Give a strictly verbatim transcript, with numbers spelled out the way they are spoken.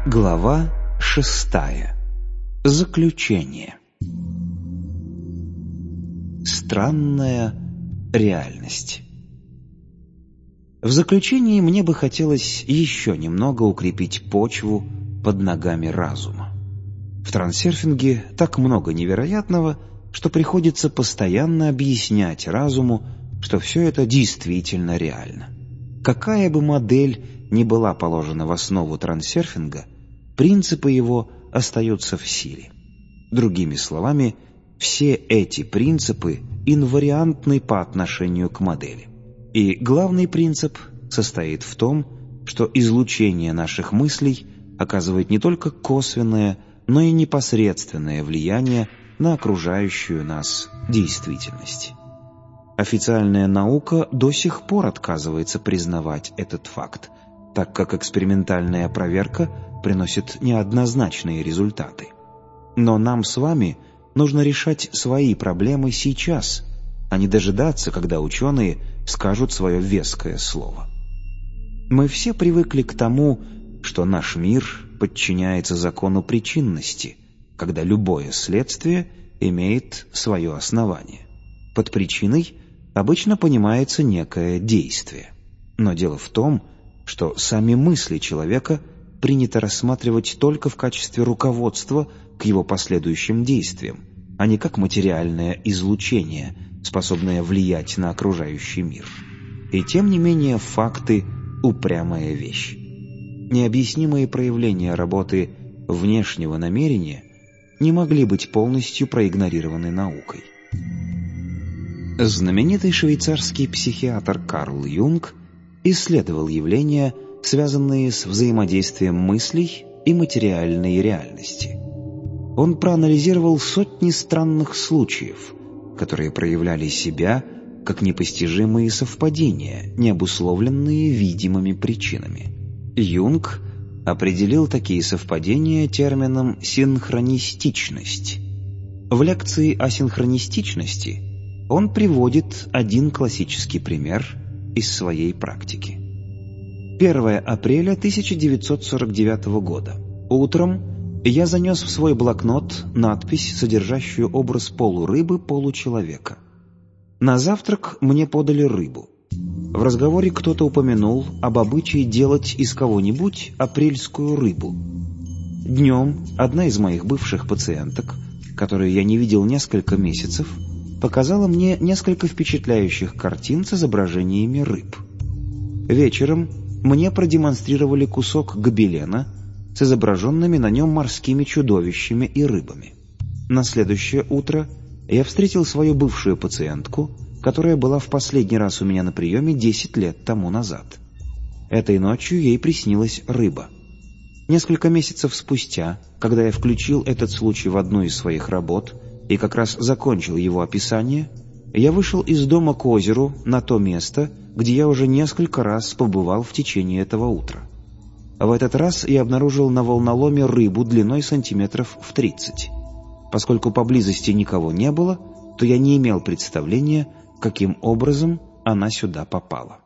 Глава шестая. Заключение. Странная реальность. В заключении мне бы хотелось еще немного укрепить почву под ногами разума. В трансерфинге так много невероятного, что приходится постоянно объяснять разуму, что все это действительно реально. Какая бы модель ни была положена в основу трансерфинга, принципы его остаются в силе. Другими словами, все эти принципы инвариантны по отношению к модели. И главный принцип состоит в том, что излучение наших мыслей оказывает не только косвенное, но и непосредственное влияние на окружающую нас действительность. Официальная наука до сих пор отказывается признавать этот факт, так как экспериментальная проверка приносит неоднозначные результаты. Но нам с вами нужно решать свои проблемы сейчас, а не дожидаться, когда ученые скажут свое веское слово. Мы все привыкли к тому, что наш мир подчиняется закону причинности, когда любое следствие имеет свое основание. Под причиной обычно понимается некое действие. Но дело в том, что сами мысли человека принято рассматривать только в качестве руководства к его последующим действиям, а не как материальное излучение, способное влиять на окружающий мир. И тем не менее факты – упрямая вещь. Необъяснимые проявления работы внешнего намерения не могли быть полностью проигнорированы наукой. Знаменитый швейцарский психиатр Карл Юнг исследовал явления, связанные с взаимодействием мыслей и материальной реальности. Он проанализировал сотни странных случаев, которые проявляли себя как непостижимые совпадения, не обусловленные видимыми причинами. Юнг определил такие совпадения термином «синхронистичность». В лекции о синхронистичности он приводит один классический пример из своей практики. первое апреля тысяча девятьсот сорок девятого года. Утром я занес в свой блокнот надпись, содержащую образ полурыбы, получеловека. На завтрак мне подали рыбу. В разговоре кто-то упомянул об обычае делать из кого-нибудь апрельскую рыбу. Днем одна из моих бывших пациенток, которую я не видел несколько месяцев, показала мне несколько впечатляющих картин с изображениями рыб. Вечером мне продемонстрировали кусок гобелена с изображенными на нем морскими чудовищами и рыбами. На следующее утро я встретил свою бывшую пациентку, которая была в последний раз у меня на приеме десять лет тому назад. Этой ночью ей приснилась рыба. Несколько месяцев спустя, когда я включил этот случай в одну из своих работ и как раз закончил его описание, я вышел из дома к озеру на то место, где я уже несколько раз побывал в течение этого утра. В этот раз я обнаружил на волноломе рыбу длиной сантиметров в тридцать. Поскольку поблизости никого не было, то я не имел представления, каким образом она сюда попала.